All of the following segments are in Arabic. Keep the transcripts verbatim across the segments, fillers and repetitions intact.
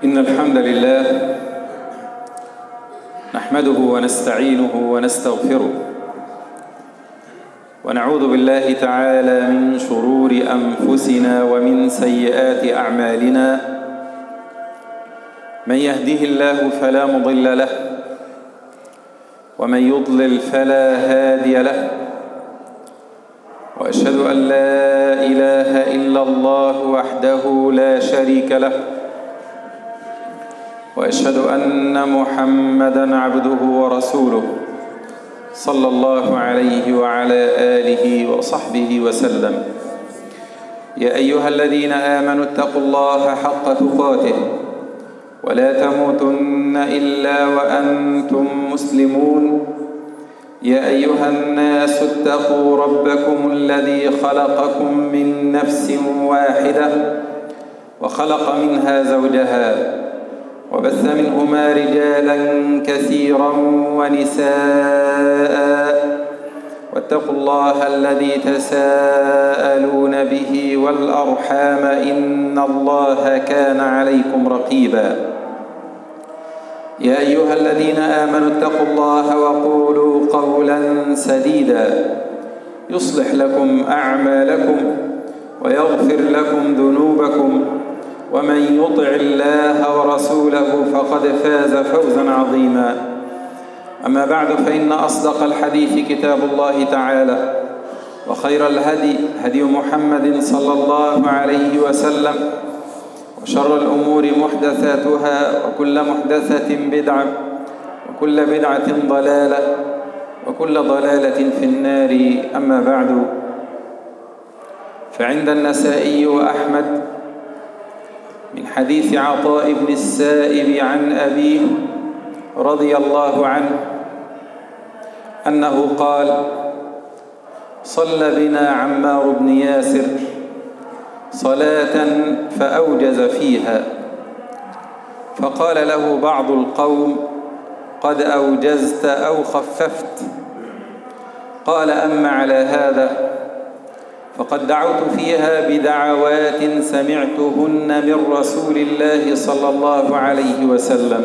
إن الحمد لله نحمده ونستعينه ونستغفره ونعوذ بالله تعالى من شرور أنفسنا ومن سيئات أعمالنا. من يهده الله فلا مضل له ومن يضلل فلا هادي له، وأشهد أن لا إله إلا الله وحده لا شريك له، وأشهد أن محمدًا عبده ورسوله صلى الله عليه وعلى آله وصحبه وسلم. يا أيها الذين آمنوا اتقوا الله حق تقاته ولا تموتن إلا وأنتم مسلمون. يا أيها الناس اتقوا ربكم الذي خلقكم من نفس واحدة وخلق منها زوجها وبث منهما رجالا كثيرا ونساء، واتقوا الله الذي تساءلون به والأرحام إن الله كان عليكم رقيبا. يا أيها الذين آمنوا اتقوا الله وقولوا قولا سديدا يصلح لكم أعمالكم ويغفر لكم ذنوبكم، ومن يطع الله ورسوله فقد فاز فوزا عظيما. أما بعد، فإن أصدق الحديث كتاب الله تعالى، وخير الهدي هدي محمد صلى الله عليه وسلم، وشر الأمور محدثاتها، وكل محدثة بدعة، وكل بدعة ضلالة، وكل ضلالة في النار. أما بعد، فعند النسائي وأحمد من حديث عطاء بن السائب عن أبيه رضي الله عنه أنه قال: صلى بنا عمار بن ياسر صلاة فأوجز فيها، فقال له بعض القوم: قد أوجزت أو خففت؟ قال: أما على هذا فقد دعوت فيها بدعوات سمعتهن من رسول الله صلى الله عليه وسلم.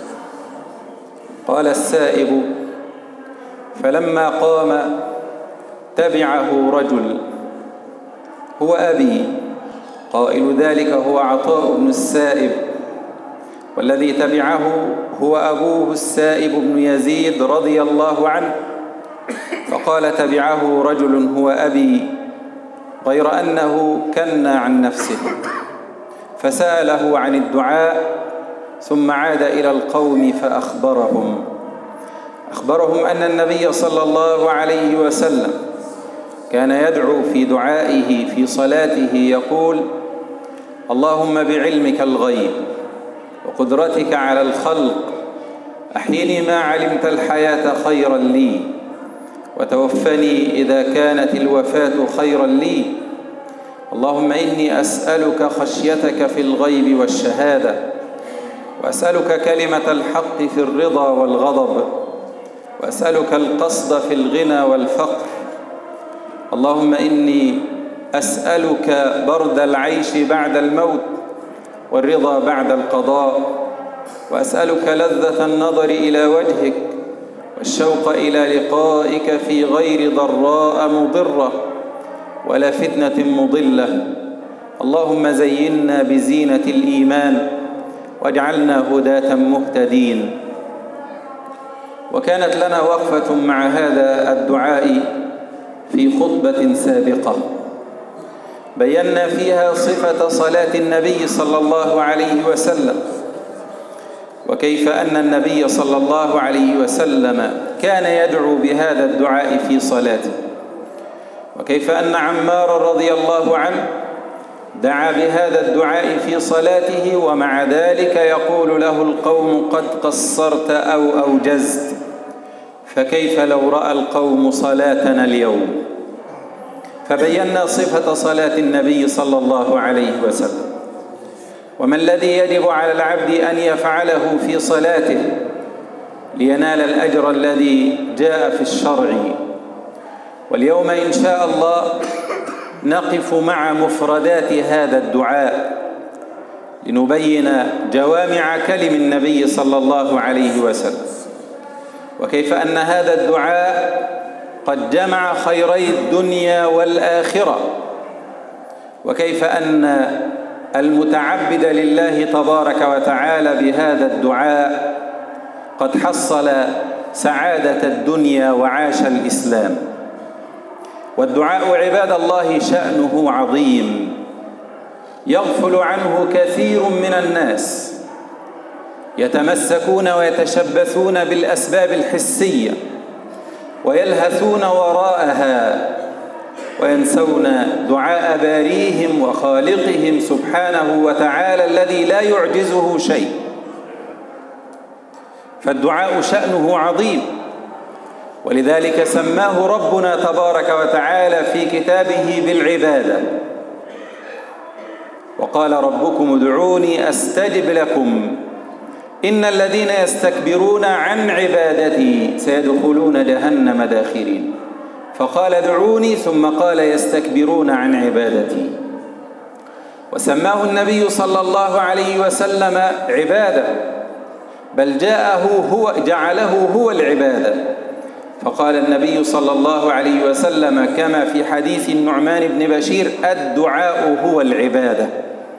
قال السائب: فلما قام تبعه رجل هو أبي. قائل ذلك هو عطاء بن السائب، والذي تبعه هو أبوه السائب بن يزيد رضي الله عنه. فقال: تبعه رجل هو أبي، غير أنه كنى عن نفسه، فسأله عن الدعاء، ثم عاد إلى القوم فأخبرهم أخبرهم أن النبي صلى الله عليه وسلم كان يدعو في دعائه في صلاته يقول: اللهم بعلمك الغيب وقدرتك على الخلق أحيني ما علمت الحياة خيرا لي، وتوفني إذا كانت الوفاة خيرا لي. اللهم إني أسألك خشيتك في الغيب والشهادة، وأسألك كلمة الحق في الرضا والغضب، وأسألك القصد في الغنى والفقر. اللهم إني أسألك برد العيش بعد الموت والرضا بعد القضاء، وأسألك لذة النظر إلى وجهك والشوق إلى لقائك في غير ضراء مضرة ولا فتنة مضلة. اللهم زينا بزينة الإيمان واجعلنا هداة مهتدين. وكانت لنا وقفة مع هذا الدعاء في خطبة سابقة بينا فيها صفة صلاة النبي صلى الله عليه وسلم، وكيف أن النبي صلى الله عليه وسلم كان يدعو بهذا الدعاء في صلاته، وكيف أن عمار رضي الله عنه دعا بهذا الدعاء في صلاته، ومع ذلك يقول له القوم: قد قصرت أو أوجزت. فكيف لو رأى القوم صلاتنا اليوم؟ فبينا صفة صلاة النبي صلى الله عليه وسلم، وما الذي يجب على العبد أن يفعله في صلاته لينال الأجر الذي جاء في الشرع. واليوم إن شاء الله نقف مع مفردات هذا الدعاء، لنبين جوامع كلم النبي صلى الله عليه وسلم، وكيف أن هذا الدعاء قد جمع خيري الدنيا والآخرة، وكيف أن المتعبد لله تبارك وتعالى بهذا الدعاء قد حصل سعادة الدنيا وعاش الإسلام. والدعاء عباد الله شأنه عظيم، يغفل عنه كثير من الناس، يتمسكون ويتشبثون بالأسباب الحسية ويلهثون وراءها، وينسون دعاء باريهم وخالقهم سبحانه وتعالى الذي لا يعجزه شيء. فالدعاء شأنه عظيم، ولذلك سماه ربنا تبارك وتعالى في كتابه بالعبادة، وقال ربكم ادعوني أستجب لكم إن الذين يستكبرون عن عبادتي سيدخلون جهنم داخرين. فقال ادعوني ثم قال يستكبرون عن عبادتي. وسماه النبي صلى الله عليه وسلم عبادة، بل جاءه هو جعله هو العبادة، فقال النبي صلى الله عليه وسلم كما في حديث النعمان بن بشير: الدعاء هو العبادة.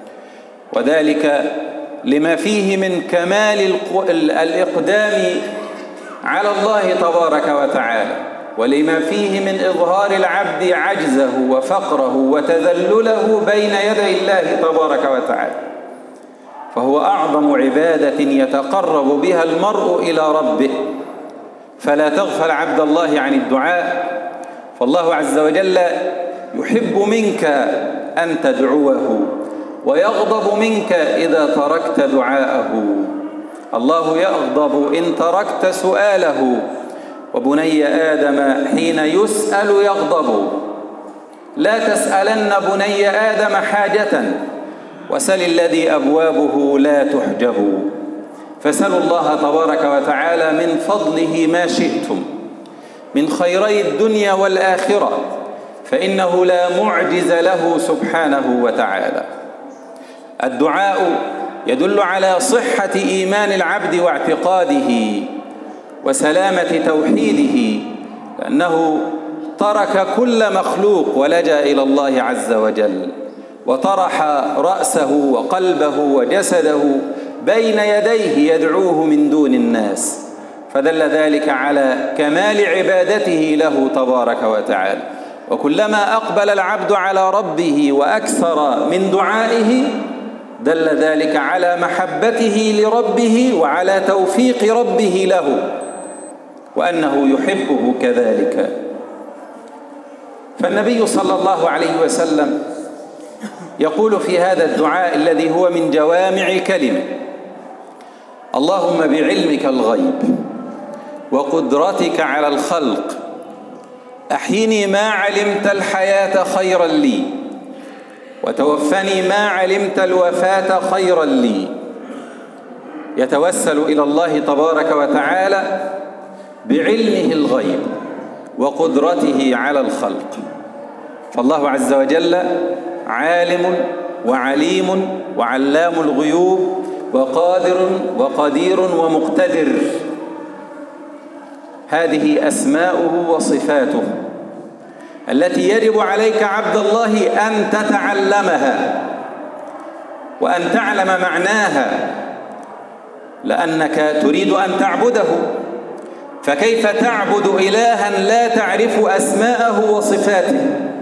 وذلك لما فيه من كمال الإقدام على الله تبارك وتعالى، ولما فيه من إظهار العبد عجزه وفقره وتذلله بين يدي الله تبارك وتعالى. فهو أعظم عبادة يتقرب بها المرء إلى ربه، فلا تغفل عبد الله عن الدعاء، فالله عز وجل يحب منك أن تدعوه، ويغضب منك إذا تركت دعاءه. الله يغضب إن تركت سؤاله، وبني آدم حين يسأل يغضب. لا تسألن بني آدم حاجة وسل الذي أبوابه لا تحجب. فسلوا الله تبارك وتعالى من فضله ما شئتم من خيري الدنيا والآخرة، فإنه لا معجز له سبحانه وتعالى. الدعاء يدل على صحة إيمان العبد واعتقاده وسلامة توحيده، لأنه ترك كل مخلوق ولجأ إلى الله عز وجل، وطرح رأسه وقلبه وجسده بين يديه يدعوه من دون الناس، فدل ذلك على كمال عبادته له تبارك وتعالى. وكلما أقبل العبد على ربه وأكثر من دعائه دل ذلك على محبته لربه وعلى توفيق ربه له، وأنه يحبه كذلك. فالنبي صلى الله عليه وسلم يقول في هذا الدعاء الذي هو من جوامع كلمه: اللهم بعلمك الغيب وقدرتك على الخلق أحيني ما علمت الحياة خيرا لي، وتوفني ما علمت الوفاة خيرا لي. يتوسل إلى الله تبارك وتعالى بعلمه الغيب وقدرته على الخلق، فالله عز وجل عالم وعليم وعلام الغيوب وقادر وقدير ومقتدر. هذه أسماؤه وصفاته التي يجب عليك عبد الله أن تتعلمها وأن تعلم معناها، لأنك تريد أن تعبده. فكيف تعبد إلها لا تعرف أسماءه وصفاته؟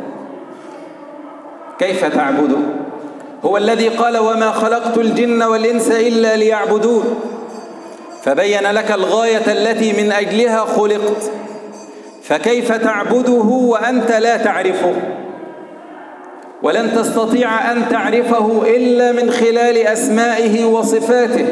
كيف تعبده؟ هو الذي قال: وما خلقت الجن والإنس إلا ليعبدون، فبين لك الغاية التي من أجلها خلقت، فكيف تعبده وأنت لا تعرفه؟ ولن تستطيع أن تعرفه إلا من خلال أسمائه وصفاته.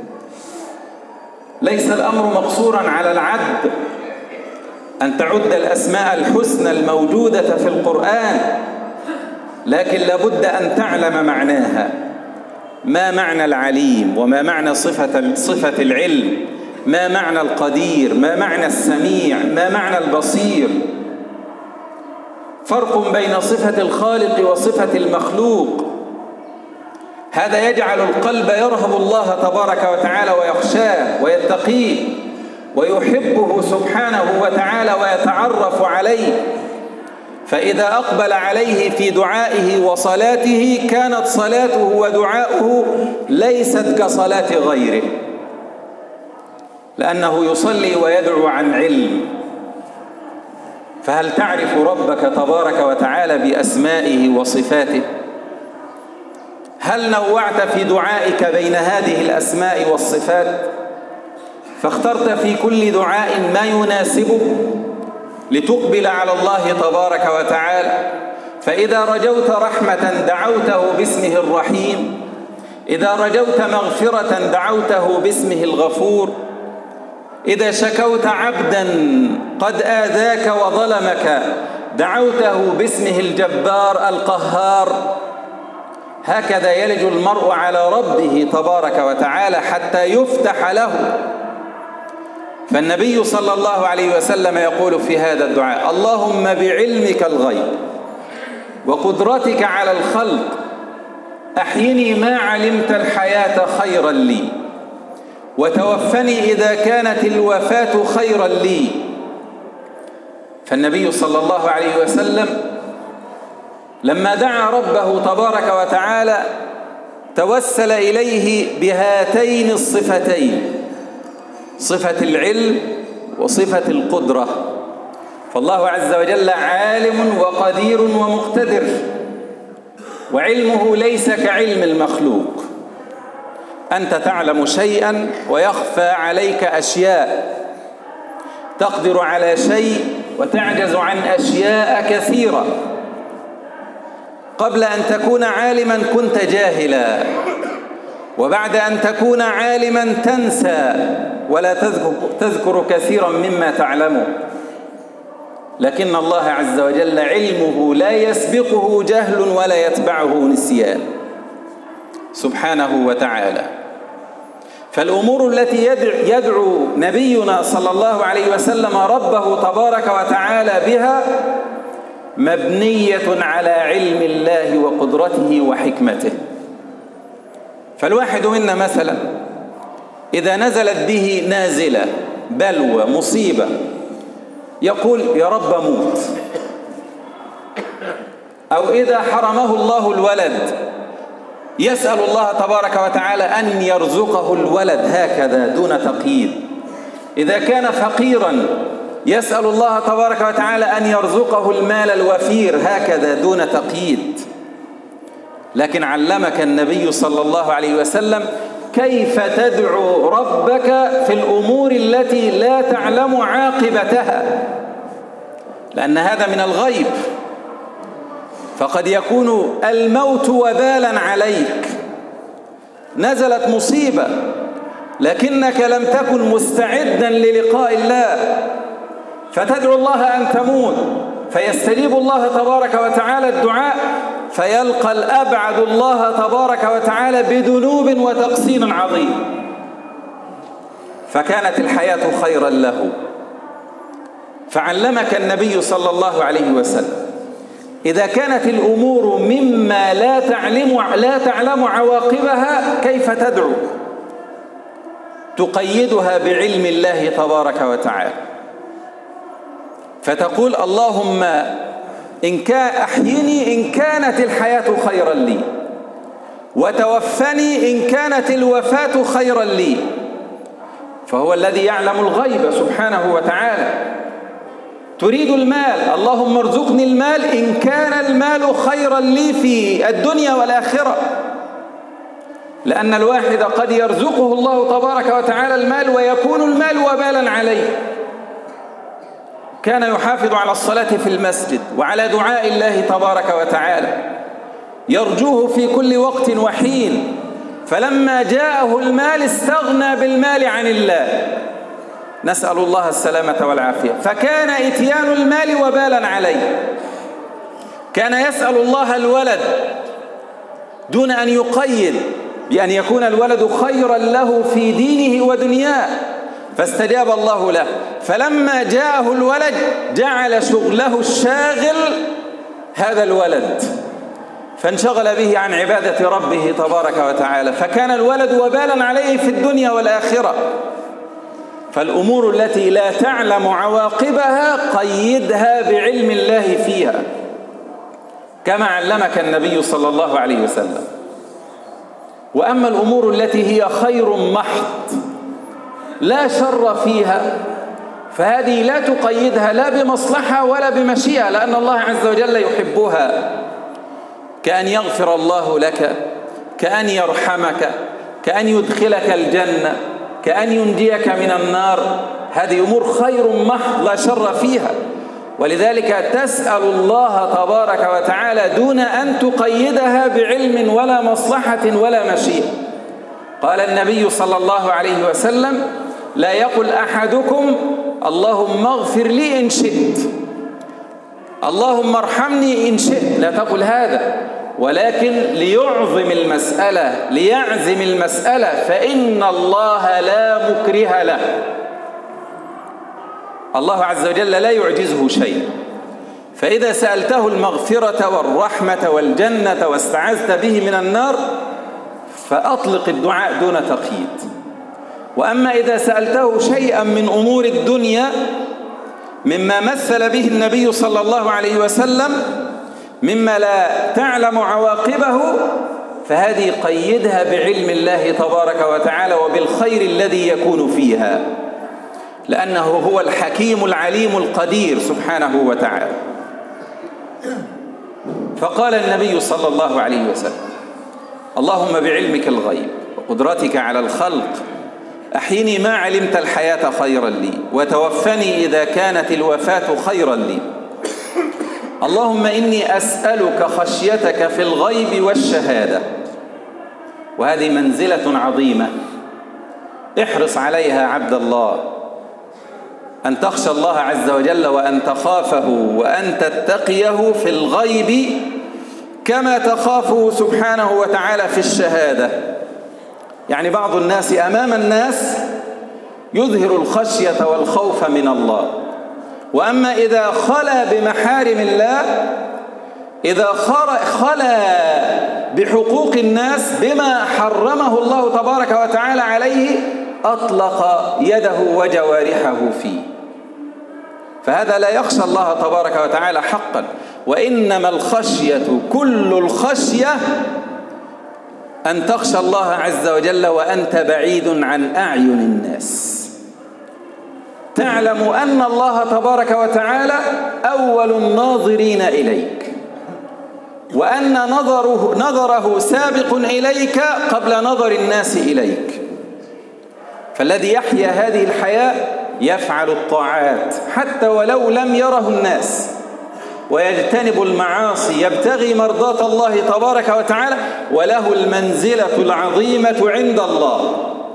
ليس الأمر مقصورا على العد أن تعد الأسماء الحسنى الموجودة في القرآن، لكن لابد أن تعلم معناها. ما معنى العليم؟ وما معنى صفة صفة العلم؟ ما معنى القدير؟ ما معنى السميع؟ ما معنى البصير؟ فرق بين صفة الخالق وصفة المخلوق. هذا يجعل القلب يرهب الله تبارك وتعالى ويخشاه ويتقيه ويحبه سبحانه وتعالى ويتعرف عليه. فإذا أقبل عليه في دعائه وصلاته كانت صلاته ودعاؤه ليست كصلاة غيره، لأنه يصلي ويدعو عن علم. فهل تعرف ربك تبارك وتعالى بأسمائه وصفاته؟ هل نوعت في دعائك بين هذه الأسماء والصفات فاخترت في كل دعاء ما يناسبه لتقبل على الله تبارك وتعالى؟ فإذا رجوت رحمة دعوته باسمه الرحيم، إذا رجوت مغفرة دعوته باسمه الغفور، إذا شكوت عبدا قد آذاك وظلمك دعوته باسمه الجبار القهار. هكذا يلج المرء على ربه تبارك وتعالى حتى يفتح له. فالنبي صلى الله عليه وسلم يقول في هذا الدعاء: اللهم بعلمك الغيب وقدرتك على الخلق أحيني ما علمت الحياة خيرا لي، وتوفني إذا كانت الوفاة خيرا لي. فالنبي صلى الله عليه وسلم لما دعا ربه تبارك وتعالى توسل إليه بهاتين الصفتين، صفة العلم وصفة القدرة. فالله عز وجل عالم وقدير ومقتدر، وعلمه ليس كعلم المخلوق. أنت تعلم شيئا ويخفى عليك أشياء، تقدر على شيء وتعجز عن أشياء كثيرة. قبل أن تكون عالما كنت جاهلا، وبعد أن تكون عالما تنسى ولا تذكر, تذكر كثيرا مما تعلمه. لكن الله عز وجل علمه لا يسبقه جهل ولا يتبعه نسيان سبحانه وتعالى. فالأمور التي يدعو نبينا صلى الله عليه وسلم ربه تبارك وتعالى بها مبنية على علم الله وقدرته وحكمته. فالواحد منا مثلا إذا نزلت به نازلة بلوى مصيبة يقول يا رب موت، أو إذا حرمه الله الولد يسأل الله تبارك وتعالى أن يرزقه الولد هكذا دون تقييد. إذا كان فقيرا يسأل الله تبارك وتعالى أن يرزقه المال الوفير هكذا دون تقييد. لكن علمك النبي صلى الله عليه وسلم كيف تدعو ربك في الأمور التي لا تعلم عاقبتها، لأن هذا من الغيب. فقد يكون الموت وبالا عليك، نزلت مصيبة لكنك لم تكن مستعدا للقاء الله، فتدعو الله أن تموت فيستجيب الله تبارك وتعالى الدعاء، فيلقى الأبعد الله تبارك وتعالى بذنوب وتقصير عظيم، فكانت الحياة خيرا له. فعلمك النبي صلى الله عليه وسلم إذا كانت الأمور مما لا تعلم لا تعلم عواقبها كيف تدعو، تقيدها بعلم الله تبارك وتعالى، فتقول اللهم إن كان أحيني إن كانت الحياة خيرا لي، وتوفني إن كانت الوفاة خيرا لي. فهو الذي يعلم الغيب سبحانه وتعالى. تريد المال، اللهم ارزقني المال إن كان المال خيرا لي في الدنيا والآخرة، لأن الواحد قد يرزقه الله تبارك وتعالى المال ويكون المال وبالا عليه. كان يحافظ على الصلاة في المسجد وعلى دعاء الله تبارك وتعالى، يرجوه في كل وقت وحين، فلما جاءه المال استغنى بالمال عن الله، نسأل الله السلامة والعافية. فكان إتيان المال وبالا عليه. كان يسأل الله الولد دون أن يقيد بأن يكون الولد خيرا له في دينه ودنياه، فاستجاب الله له. فلما جاءه الولد جعل شغله الشاغل هذا الولد، فانشغل به عن عبادة ربه تبارك وتعالى، فكان الولد وبالا عليه في الدنيا والآخرة. فالأمور التي لا تعلم عواقبها قيدها بعلم الله فيها، كما علمك النبي صلى الله عليه وسلم. وأما الأمور التي هي خير محض لا شر فيها، فهذه لا تقيدها لا بمصلحة ولا بمشيئة، لأن الله عز وجل يحبها، كأن يغفر الله لك، كأن يرحمك، كأن يدخلك الجنة، كأن ينجيك من النار. هذه أمور خير محض لا شر فيها، ولذلك تسأل الله تبارك وتعالى دون أن تقيدها بعلم ولا مصلحة ولا مشيئة. قال النبي صلى الله عليه وسلم: لا يقل أحدكم اللهم اغفر لي إن شئت، اللهم ارحمني إن شئت، لا تقل هذا، ولكن ليعظم المسألة، ليعزم المسألة، فإن الله لا مكره له. الله عز وجل لا يعجزه شيء، فإذا سألته المغفرة والرحمة والجنة واستعذت به من النار فأطلق الدعاء دون تقييد. وأما إذا سألته شيئا من أمور الدنيا مما مثل به النبي صلى الله عليه وسلم مما لا تعلم عواقبه، فهذه قيدها بعلم الله تبارك وتعالى وبالخير الذي يكون فيها، لأنه هو الحكيم العليم القدير سبحانه وتعالى. فقال النبي صلى الله عليه وسلم: اللهم بعلمك الغيب وقدرتك على الخلق أحيني ما علمت الحياة خيرا لي، وتوفني إذا كانت الوفاة خيرا لي. اللهم إني أسألك خشيتك في الغيب والشهادة. وهذه منزلة عظيمة احرص عليها عبد الله، أن تخشى الله عز وجل وأن تخافه وأن تتقيه في الغيب كما تخافه سبحانه وتعالى في الشهادة. يعني بعض الناس أمام الناس يظهر الخشية والخوف من الله، وأما إذا خلا بمحارم الله، إذا خلا بحقوق الناس بما حرمه الله تبارك وتعالى عليه، أطلق يده وجوارحه فيه، فهذا لا يخشى الله تبارك وتعالى حقا. وإنما الخشية كل الخشية أن تخشى الله عز وجل وأنت بعيد عن أعين الناس، تعلم أن الله تبارك وتعالى أول الناظرين إليك، وأن نظره, نظره سابق إليك قبل نظر الناس إليك. فالذي يحيا هذه الحياة يفعل الطاعات حتى ولو لم يره الناس، ويجتنب المعاصي، يبتغي مرضاة الله تبارك وتعالى، وله المنزلة العظيمة عند الله.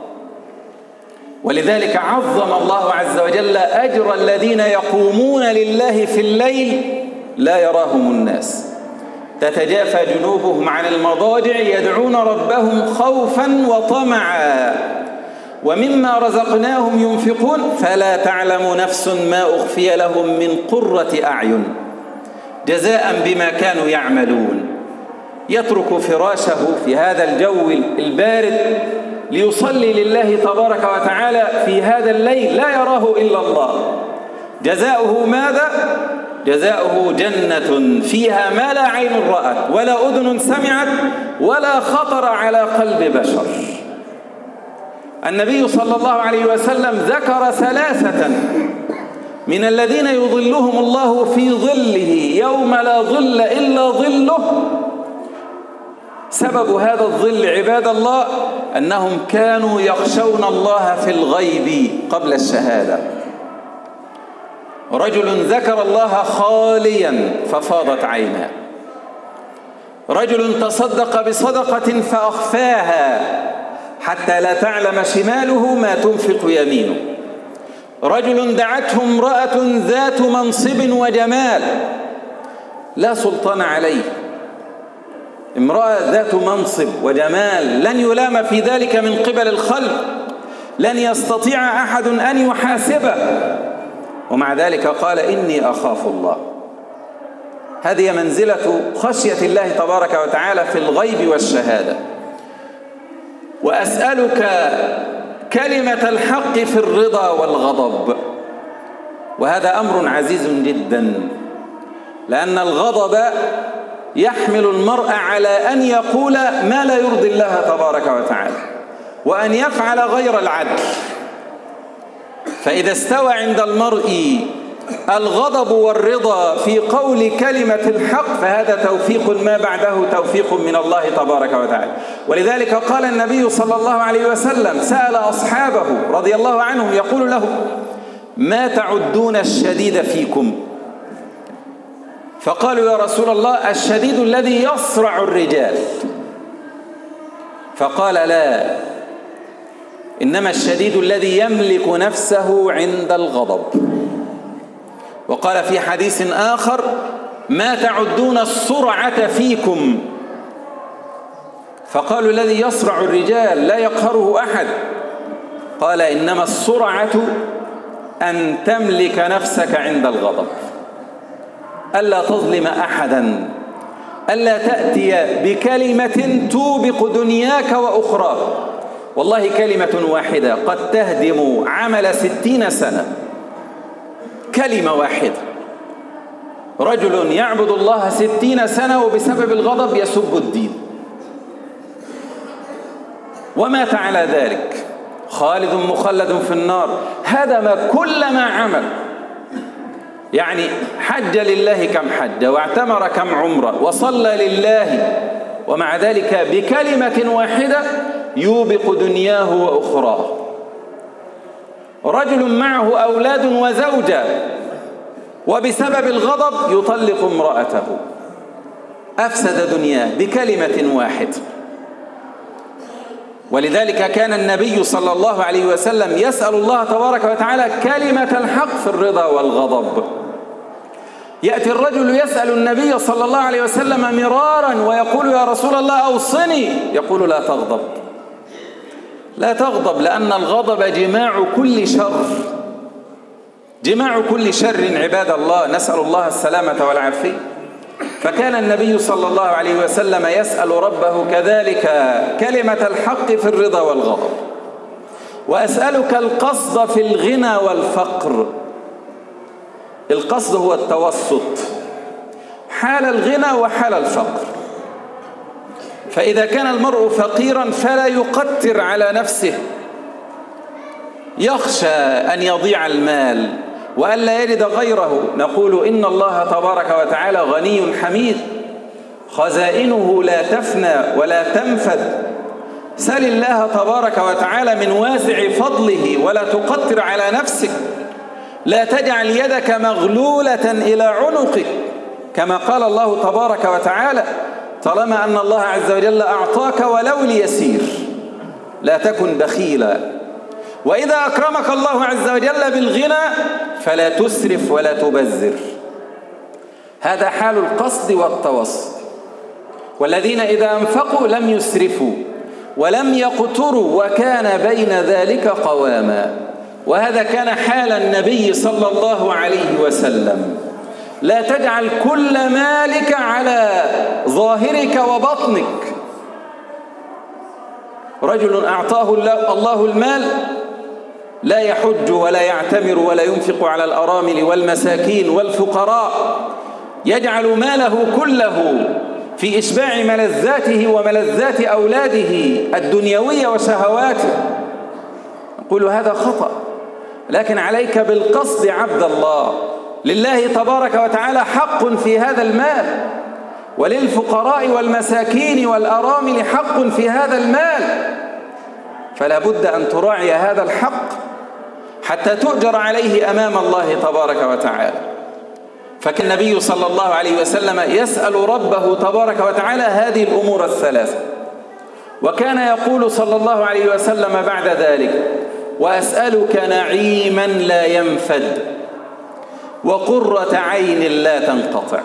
ولذلك عظم الله عز وجل أجر الذين يقومون لله في الليل لا يراهم الناس، تتجافى جنوبهم عن المضاجع يدعون ربهم خوفا وطمعا ومما رزقناهم ينفقون فلا تعلم نفس ما أخفي لهم من قرة أعين جزاء بما كانوا يعملون. يترك فراشه في هذا الجو البارد ليصلي لله تبارك وتعالى في هذا الليل لا يراه إلا الله. جزاؤه ماذا؟ جزاؤه جنة فيها ما لا عين رأت ولا أذن سمعت ولا خطر على قلب بشر. النبي صلى الله عليه وسلم ذكر ثلاثة من الذين يظلهم الله في ظله يوم لا ظل إلا ظله. سبب هذا الظل عباد الله أنهم كانوا يخشون الله في الغيب قبل الشهادة. رجل ذكر الله خاليا ففاضت عيناه، رجل تصدق بصدقة فأخفاها حتى لا تعلم شماله ما تنفق يمينه، رجل دعته امرأة ذات منصب وجمال لا سلطان عليه، امرأة ذات منصب وجمال لن يلام في ذلك من قبل الخلق، لن يستطيع أحد أن يحاسبه، ومع ذلك قال إني أخاف الله. هذه منزلة خشية الله تبارك وتعالى في الغيب والشهادة. وأسألك كلمة الحق في الرضا والغضب، وهذا أمر عزيز جدا، لأن الغضب يحمل المرء على أن يقول ما لا يرضي الله تبارك وتعالى، وأن يفعل غير العدل. فإذا استوى عند المرء الغضب والرضا في قول كلمة الحق فهذا توفيق ما بعده توفيق من الله تبارك وتعالى. ولذلك قال النبي صلى الله عليه وسلم، سأل أصحابه رضي الله عنهم يقول لهم: ما تعدون الشديد فيكم؟ فقالوا: يا رسول الله الشديد الذي يصرع الرجال. فقال: لا، إنما الشديد الذي يملك نفسه عند الغضب. وقال في حديث آخر: ما تعدون السرعة فيكم؟ فقالوا: الذي يصرع الرجال لا يقهره أحد. قال: إنما السرعة أن تملك نفسك عند الغضب، ألا تظلم أحدا، ألا تأتي بكلمة توبق دنياك وأخراك. والله كلمة واحدة قد تهدم عمل ستين سنة، كلمة واحدة. رجل يعبد الله ستين سنة وبسبب الغضب يسب الدين ومات على ذلك، خالد مخلد في النار. هذا ما كل ما عمل، يعني حج لله كم حج، واعتمر كم عمره، وصلى لله، ومع ذلك بكلمة واحدة يوبق دنياه وأخراه. رجل معه أولاد وزوجة وبسبب الغضب يطلق امرأته، أفسد دنياه بكلمة واحدة. ولذلك كان النبي صلى الله عليه وسلم يسأل الله تبارك وتعالى كلمة الحق في الرضا والغضب. يأتي الرجل يسأل النبي صلى الله عليه وسلم مرارا ويقول: يا رسول الله أوصني. يقول: لا تغضب، لا تغضب، لأن الغضب جماع كل شر، جماع كل شر عباد الله، نسأل الله السلامة والعافية. فكان النبي صلى الله عليه وسلم يسأل ربه كذلك كلمة الحق في الرضا والغضب. وأسألك القصد في الغنى والفقر. القصد هو التوسط حال الغنى وحال الفقر. فإذا كان المرء فقيرا فلا يقتر على نفسه، يخشى أن يضيع المال وألا يجد غيره. نقول: إن الله تبارك وتعالى غني حميد، خزائنه لا تفنى ولا تنفد. سل الله تبارك وتعالى من واسع فضله ولا تقتر على نفسك. لا تجعل يدك مغلولة إلى عنقك، كما قال الله تبارك وتعالى: طالما أن الله عز وجل أعطاك ولو ليسير لا تكن بخيلا. وإذا أكرمك الله عز وجل بالغنى فلا تسرف ولا تبذر. هذا حال القصد والتوسط. والذين إذا أنفقوا لم يسرفوا ولم يقتروا وكان بين ذلك قواما. وهذا كان حال النبي صلى الله عليه وسلم. لا تجعل كل مالك على ظاهرك وبطنك. رجل أعطاه الله المال لا يحج ولا يعتمر ولا ينفق على الأرامل والمساكين والفقراء، يجعل ماله كله في إشباع ملذاته وملذات أولاده الدنيوية وشهواته. نقول هذا خطأ، لكن عليك بالقصد عبد الله. لله تبارك وتعالى حق في هذا المال، وللفقراء والمساكين والأرامل حق في هذا المال، فلا بد أن تراعي هذا الحق حتى تؤجر عليه أمام الله تبارك وتعالى. فكان النبي صلى الله عليه وسلم يسأل ربه تبارك وتعالى هذه الأمور الثلاثة. وكان يقول صلى الله عليه وسلم بعد ذلك: وأسألك نعيما لا ينفد وقرة عين لا تنقطع.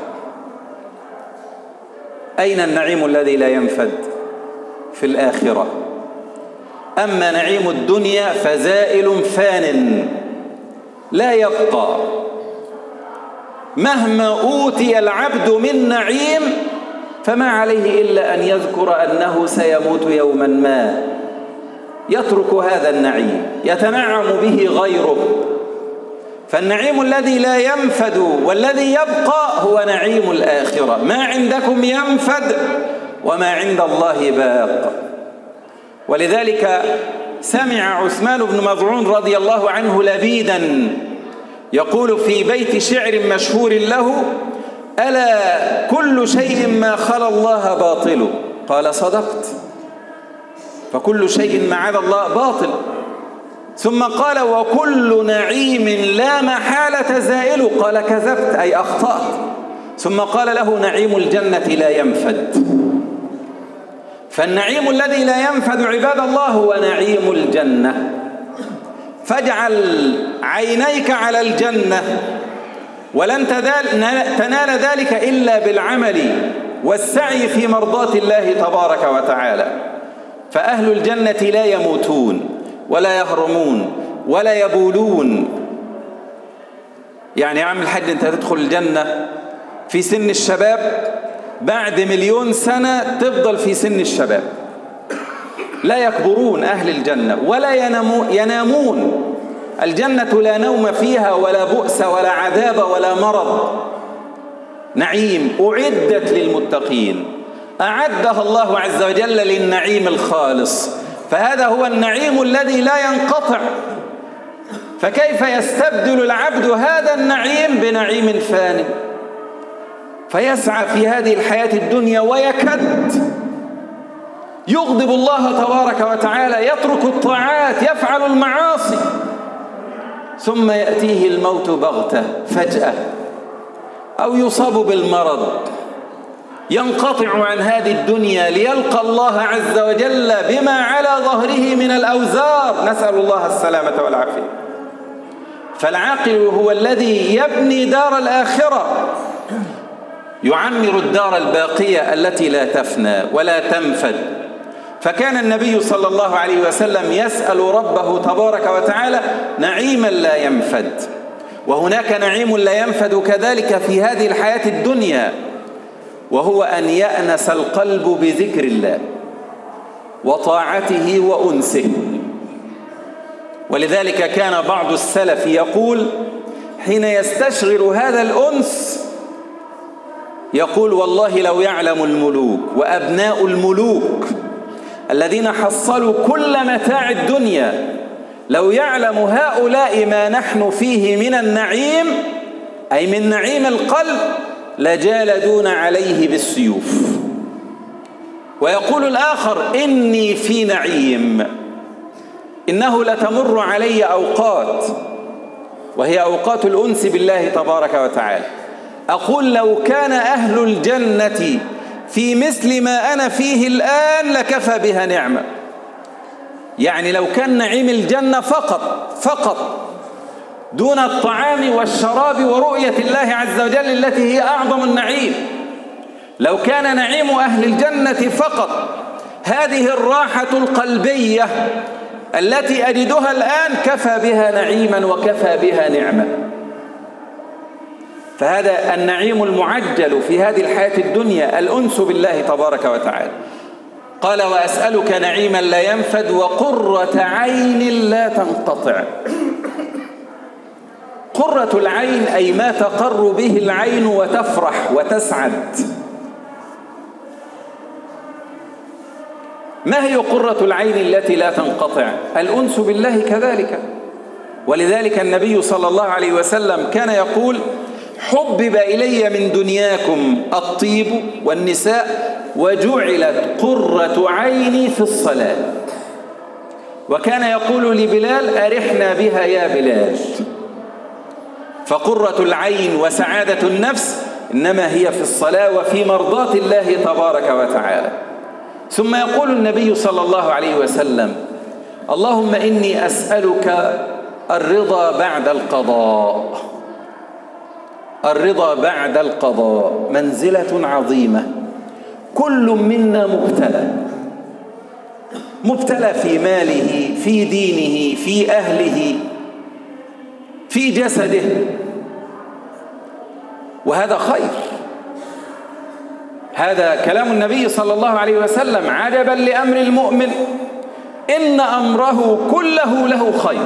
أين النعيم الذي لا ينفد؟ في الآخرة. أما نعيم الدنيا فزائل فان لا يبقى. مهما أوتي العبد من نعيم فما عليه إلا أن يذكر أنه سيموت يوما ما، يترك هذا النعيم يتنعم به غيره. فالنعيم الذي لا ينفد والذي يبقى هو نعيم الآخرة. ما عندكم ينفد وما عند الله باق. ولذلك سمع عثمان بن مظعون رضي الله عنه لبيدا يقول في بيت شعر مشهور له: ألا كل شيء ما خلا الله باطل؟ قال: صدقت، فكل شيء ما عدا الله باطل. ثم قال: وكل نعيم لا محالة زائل؟ قال: كذبت، أي أخطأت. ثم قال له: نعيم الجنة لا ينفد. فالنعيم الذي لا ينفد عباد الله هو نعيم الجنة. فاجعل عينيك على الجنة، ولن تنال ذلك إلا بالعمل والسعي في مرضاة الله تبارك وتعالى. فأهل الجنة لا يموتون ولا يهرمون ولا يبولون. يعني يا عم الحاج أنت تدخل الجنة في سن الشباب، بعد مليون سنة تفضل في سن الشباب. لا يكبرون أهل الجنة ولا ينامون. الجنة لا نوم فيها ولا بؤس ولا عذاب ولا مرض. نعيم أعدت للمتقين، أعدها الله عز وجل للنعيم الخالص. فهذا هو النعيم الذي لا ينقطع. فكيف يستبدل العبد هذا النعيم بنعيم فانٍ؟ فيسعى في هذه الحياة الدنيا ويكد يغضب الله تبارك وتعالى، يترك الطاعات، يفعل المعاصي، ثم يأتيه الموت بغتة فجأة، أو يصاب بالمرض، ينقطع عن هذه الدنيا ليلقى الله عز وجل بما على ظهره من الأوزار، نسأل الله السلامة والعافية. فالعاقل هو الذي يبني دار الآخرة، يعمر الدار الباقية التي لا تفنى ولا تنفد. فكان النبي صلى الله عليه وسلم يسأل ربه تبارك وتعالى نعيما لا ينفد. وهناك نعيم لا ينفد كذلك في هذه الحياة الدنيا، وهو أن يأنس القلب بذكر الله وطاعته وأنسه. ولذلك كان بعض السلف يقول حين يستشعر هذا الأنس، يقول: والله لو يعلم الملوك وأبناء الملوك الذين حصلوا كل متاع الدنيا، لو يعلم هؤلاء ما نحن فيه من النعيم، أي من نعيم القلب، لجالدون عليه بالسيوف. ويقول الآخر: إني في نعيم، إنه لتمر علي أوقات، وهي أوقات الأنس بالله تبارك وتعالى، أقول لو كان أهل الجنة في مثل ما أنا فيه الآن لكفى بها نعمة. يعني لو كان نعيم الجنة فقط فقط دون الطعام والشراب ورؤية الله عز وجل التي هي أعظم النعيم، لو كان نعيم أهل الجنة فقط هذه الراحة القلبية التي أجدها الآن كفى بها نعيما وكفى بها نعمة. فهذا النعيم المعجل في هذه الحياة الدنيا الأنس بالله تبارك وتعالى. قال: وأسألك نعيما لا ينفد وقرة عين لا تنقطع. قرة العين أي ما تقر به العين وتفرح وتسعد. ما هي قرة العين التي لا تنقطع؟ الأنس بالله كذلك. ولذلك النبي صلى الله عليه وسلم كان يقول: حبب إلي من دنياكم الطيب والنساء وجعلت قرة عيني في الصلاة. وكان يقول لبلال: أرحنا بها يا بلال. فقرة العين وسعادة النفس إنما هي في الصلاة وفي مرضاة الله تبارك وتعالى. ثم يقول النبي صلى الله عليه وسلم: اللهم إني أسألك الرضا بعد القضاء. الرضا بعد القضاء منزلة عظيمة. كل منا مبتلى، مبتلى في ماله، في دينه، في أهله، في جسده. وهذا خير. هذا كلام النبي صلى الله عليه وسلم: عجبا لأمر المؤمن إن أمره كله له خير.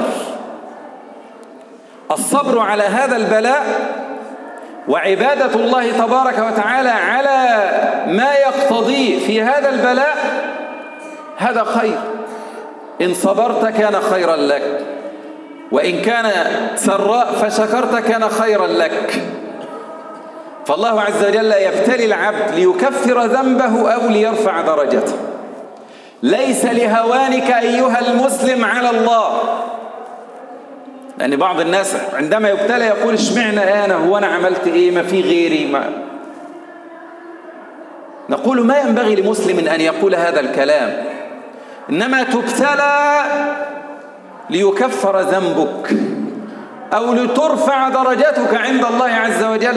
الصبر على هذا البلاء وعبادة الله تبارك وتعالى على ما يقتضيه في هذا البلاء هذا خير. إن صبرت كان خيرا لك، وإن كان سراء فشكرت كان خيرا لك. فالله عز وجل يبتلي العبد ليكفر ذنبه أو ليرفع درجته. ليس لهوانك أيها المسلم على الله، لأن بعض الناس عندما يبتلى يقول: اشمعنى أنا؟ هو أنا عملت إيه؟ ما في غيري. ما نقول: ما ينبغي لمسلم أن يقول هذا الكلام، إنما تبتلى ليكفر ذنبك أو لترفع درجتك عند الله عز وجل.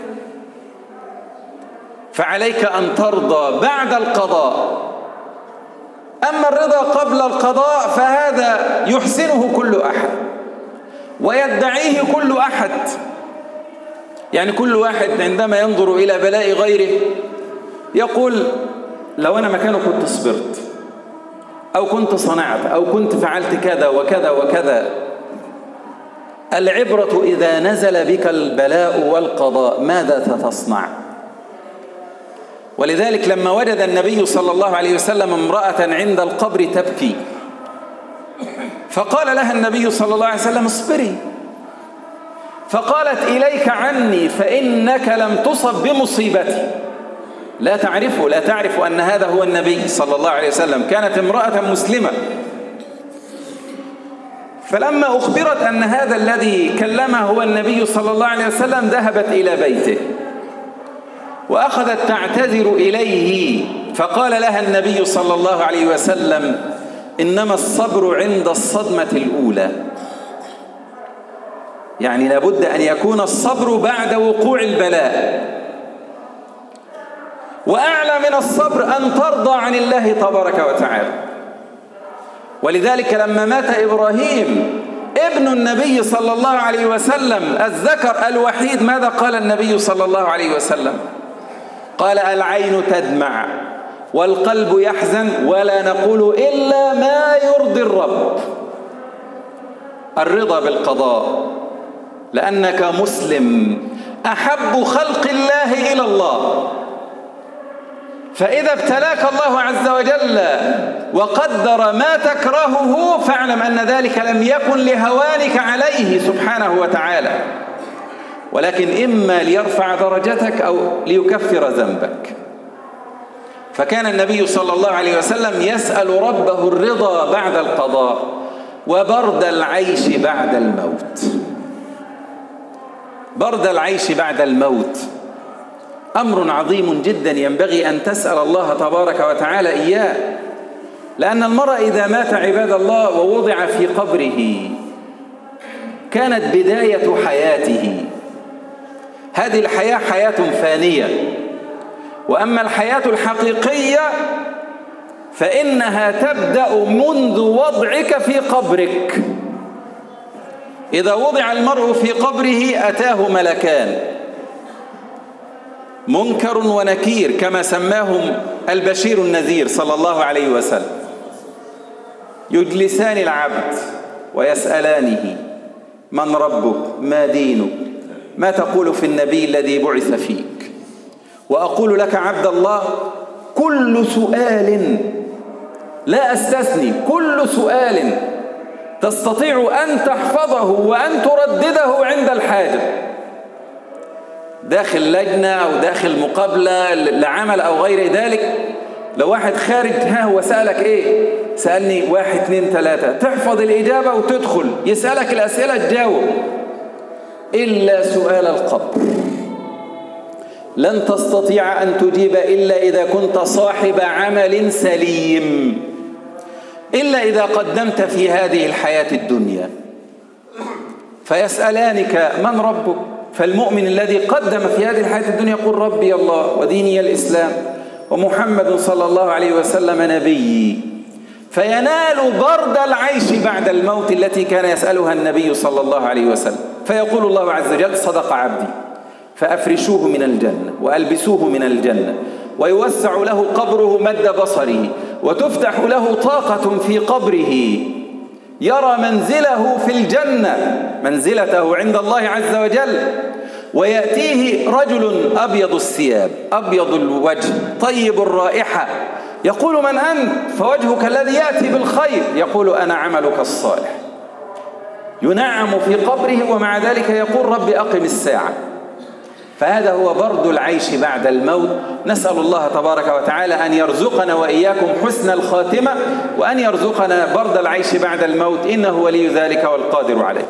فعليك أن ترضى بعد القضاء. أما الرضا قبل القضاء فهذا يحسنه كل أحد ويدعيه كل أحد. يعني كل واحد عندما ينظر إلى بلاء غيره يقول: لو أنا مكانه كنت صبرت، أو كنت صنعت، أو كنت فعلت كذا وكذا وكذا. العبرة إذا نزل بك البلاء والقضاء ماذا ستصنع؟ ولذلك لما وجد النبي صلى الله عليه وسلم امرأة عند القبر تبكي، فقال لها النبي صلى الله عليه وسلم: اصبري. فقالت: إليك عني فإنك لم تصب بمصيبتي. لا تعرفه، لا تعرف أن هذا هو النبي صلى الله عليه وسلم. كانت امرأة مسلمة. فلما أخبرت أن هذا الذي كلمه هو النبي صلى الله عليه وسلم ذهبت إلى بيته وأخذت تعتذر إليه. فقال لها النبي صلى الله عليه وسلم: إنما الصبر عند الصدمة الأولى. يعني لابد أن يكون الصبر بعد وقوع البلاء. وأعلى من الصبر أن ترضى عن الله تبارك وتعالى. ولذلك لما مات إبراهيم ابن النبي صلى الله عليه وسلم الذكر الوحيد، ماذا قال النبي صلى الله عليه وسلم؟ قال: العين تدمع والقلب يحزن ولا نقول إلا ما يرضي الرب. الرضا بالقضاء، لأنك مسلم أحب خلق الله إلى الله. فإذا ابتلاك الله عز وجل وقدر ما تكرهه فاعلم أن ذلك لم يكن لهوانك عليه سبحانه وتعالى، ولكن إما ليرفع درجتك أو ليكفر ذنبك. فكان النبي صلى الله عليه وسلم يسأل ربه الرضا بعد القضاء وبرد العيش بعد الموت. برد العيش بعد الموت أمر عظيم جدا ينبغي أن تسأل الله تبارك وتعالى إياه. لأن المرء إذا مات عباد الله ووضع في قبره كانت بداية حياته. هذه الحياة حياة فانية، وأما الحياة الحقيقية فإنها تبدأ منذ وضعك في قبرك. إذا وضع المرء في قبره أتاه ملكان، منكر ونكير كما سماهم البشير النذير صلى الله عليه وسلم، يجلسان العبد ويسألانه: من ربك؟ ما دينك؟ ما تقول في النبي الذي بعث فيك؟ وأقول لك عبد الله: كل سؤال، لا أستثني، كل سؤال تستطيع أن تحفظه وأن تردده عند الحاجة، داخل لجنة أو داخل مقابلة لعمل أو غير ذلك. لو واحد خارج ها هو سألك إيه؟ سألني واحد اثنين ثلاثة، تحفظ الإجابة وتدخل، يسألك الأسئلة تجاوب. إلا سؤال القبر لن تستطيع أن تجيب إلا إذا كنت صاحب عمل سليم، إلا إذا قدمت في هذه الحياة الدنيا. فيسألانك: من ربك؟ فالمؤمن الذي قدم في هذه الحياة الدنيا يقول: ربي الله وديني الإسلام ومحمد صلى الله عليه وسلم نبيي. فينال برد العيش بعد الموت التي كان يسألها النبي صلى الله عليه وسلم. فيقول الله عز وجل: صدق عبدي. فأفرشوه من الجنة وألبسوه من الجنة، ويوسع له قبره مد بصره، وتفتح له طاقة في قبره يرى منزله في الجنة، منزلته عند الله عز وجل. ويأتيه رجل أبيض الثياب أبيض الوجه طيب الرائحة، يقول: من أنت؟ فوجهك الذي يأتي بالخير. يقول: أنا عملك الصالح. ينعم في قبره ومع ذلك يقول: رب أقم الساعة. فهذا هو برد العيش بعد الموت. نسأل الله تبارك وتعالى أن يرزقنا وإياكم حسن الخاتمة، وأن يرزقنا برد العيش بعد الموت، إنه ولي ذلك والقادر عليه.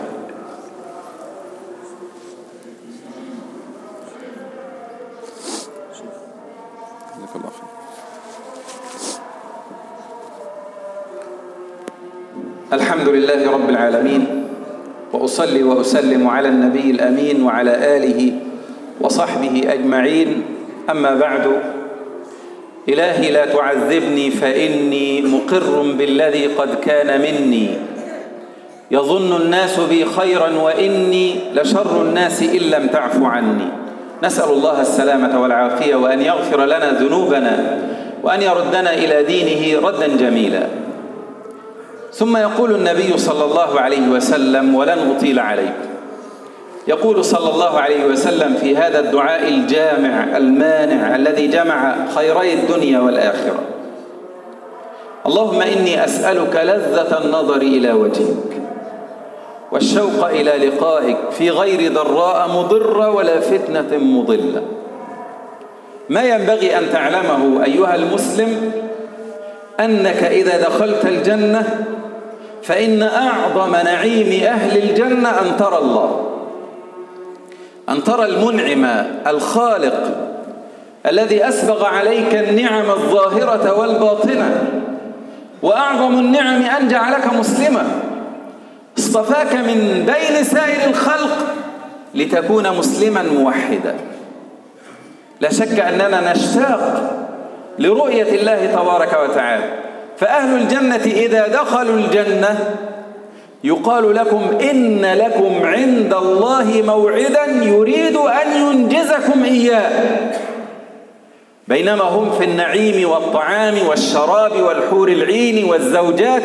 الحمد لله رب العالمين، وأصلي وأسلم على النبي الأمين وعلى آله وصحبه أجمعين. أما بعد، إلهي لا تعذبني فإني مقر بالذي قد كان مني، يظن الناس بي خيرا وإني لشر الناس إن لم تعف عني. نسأل الله السلامة والعافية، وأن يغفر لنا ذنوبنا، وأن يردنا إلى دينه ردا جميلا. ثم يقول النبي صلى الله عليه وسلم، ولن أطيل عليكم، يقول صلى الله عليه وسلم في هذا الدعاء الجامع المانع الذي جمع خيري الدنيا والآخرة: اللهم إني أسألك لذة النظر إلى وجهك، والشوق إلى لقائك، في غير ضراء مضرة ولا فتنة مضلة. ما ينبغي أن تعلمه أيها المسلم أنك إذا دخلت الجنة فإن أعظم نعيم أهل الجنة أن ترى الله، أن ترى المنعم الخالق الذي أسبغ عليك النعم الظاهرة والباطنة. وأعظم النعم أن جعلك مسلما، اصطفاك من بين سائر الخلق لتكون مسلما موحدا. لا شك أننا نشتاق لرؤية الله تبارك وتعالى. فأهل الجنة إذا دخلوا الجنة يقال لكم: إن لكم عند الله موعدا يريد أن ينجزكم إياه. بينما هم في النعيم والطعام والشراب والحور العين والزوجات،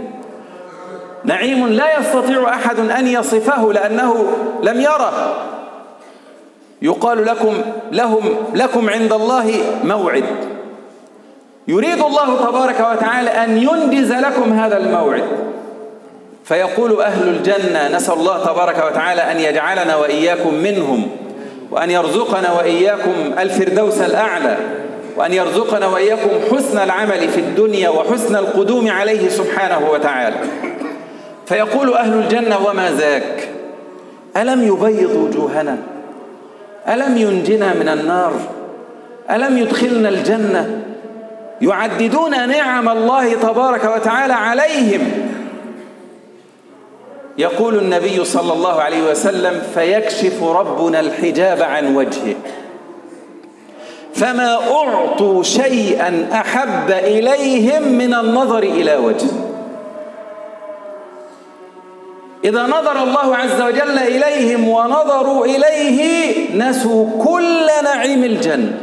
نعيم لا يستطيع أحد أن يصفه لأنه لم يره. يقال لكم لهم لكم عند الله موعد، يريد الله تبارك وتعالى أن ينجز لكم هذا الموعد. فيقول أهل الجنة، نسأل الله تبارك وتعالى أن يجعلنا وإياكم منهم، وأن يرزقنا وإياكم الفردوس الأعلى، وأن يرزقنا وإياكم حسن العمل في الدنيا وحسن القدوم عليه سبحانه وتعالى. فيقول أهل الجنة: وما ذاك؟ ألم يبيض وجوهنا؟ ألم ينجنا من النار؟ ألم يدخلنا الجنة؟ يعددون نعم الله تبارك وتعالى عليهم. يقول النبي صلى الله عليه وسلم: فيكشف ربنا الحجاب عن وجهه، فما أعطوا شيئا أحب إليهم من النظر إلى وجهه. إذا نظر الله عز وجل إليهم ونظروا إليه نسوا كل نعيم الجنة،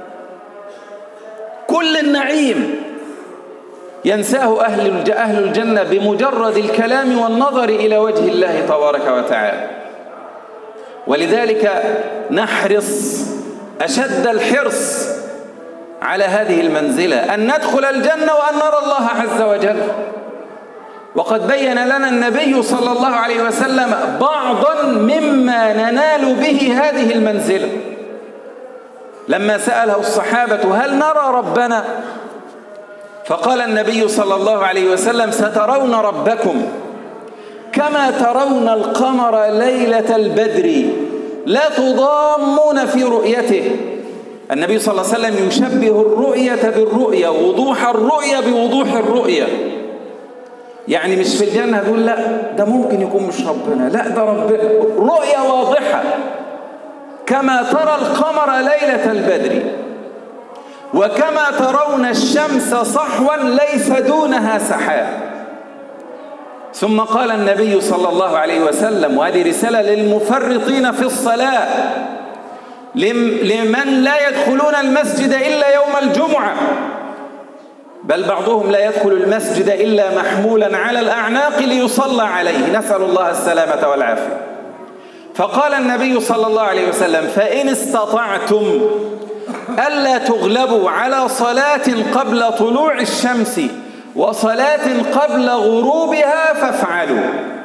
كل النعيم ينساه أهل أهل الجنة بمجرد الكلام والنظر إلى وجه الله تبارك وتعالى. ولذلك نحرص أشد الحرص على هذه المنزلة، أن ندخل الجنة وأن نرى الله عز وجل. وقد بين لنا النبي صلى الله عليه وسلم بعضا مما ننال به هذه المنزلة. لما سأله الصحابة: هل نرى ربنا؟ فقال النبي صلى الله عليه وسلم: سترون ربكم كما ترون القمر ليلة البدر لا تضامون في رؤيته. النبي صلى الله عليه وسلم يشبه الرؤية بالرؤية، وضوح الرؤية بوضوح الرؤية. يعني مش في الجنة دول لا ده ممكن يكون مش ربنا، لا ده ربنا، رؤية واضحة كما ترى القمر ليلة البدر، وكما ترون الشمس صحوا ليس دونها سحاب. ثم قال النبي صلى الله عليه وسلم، وهذه رسالة للمفرطين في الصلاة: لمن لا يدخلون المسجد إلا يوم الجمعة، بل بعضهم لا يدخل المسجد إلا محمولا على الأعناق ليصلى عليه، نسأل الله السلامة والعافية. فقال النبي صلى الله عليه وسلم: فإن استطعتم ألا تغلبوا على صلاة قبل طلوع الشمس وصلاة قبل غروبها فافعلوا.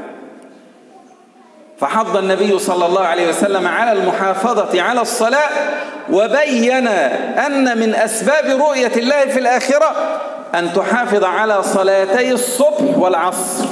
فحض النبي صلى الله عليه وسلم على المحافظة على الصلاة، وبين أن من أسباب رؤية الله في الآخرة أن تحافظ على صلاتي الصبح والعصر.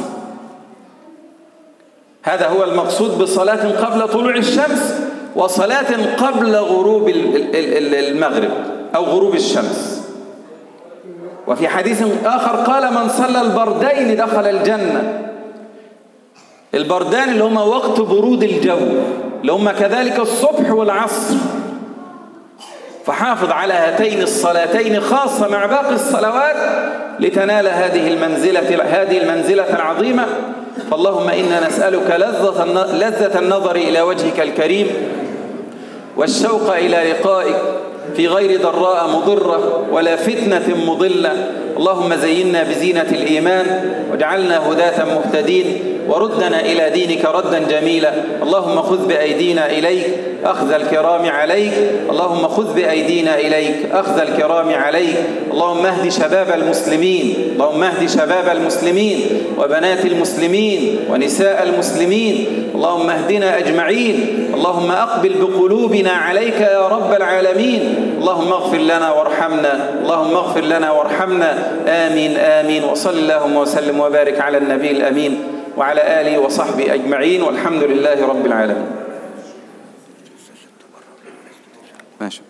هذا هو المقصود بصلاة قبل طلوع الشمس وصلاة قبل غروب المغرب أو غروب الشمس. وفي حديث آخر قال: من صلى البردين دخل الجنة. البردان اللي هم وقت برود الجو، اللي هم كذلك الصبح والعصر. فحافظ على هاتين الصلاتين خاصة مع باقي الصلوات لتنال هذه المنزلة هذه المنزلة العظيمة. فاللهم إنا نسألك لذة لذة النظر إلى وجهك الكريم والشوق إلى لقائك في غير ضراء مضرة ولا فتنة مضلة. اللهم زينا بزينة الإيمان واجعلنا هداة مهتدين، وردنا إلى دينك ردا جميلا. اللهم خذ بأيدينا إليك أخذ الكرام عليك، اللهم خذ بأيدينا إليك أخذ الكرام عليك. اللهم اهد شباب المسلمين، اللهم اهد شباب المسلمين وبنات المسلمين ونساء المسلمين، اللهم اهدنا أجمعين. اللهم أقبل بقلوبنا عليك يا رب العالمين. اللهم اغفر لنا وارحمنا، اللهم اغفر لنا وارحمنا. آمين آمين. وصل اللهم وسلم وبارك على النبي الأمين وعلى آله وصحبه أجمعين، والحمد لله رب العالمين. ماشي.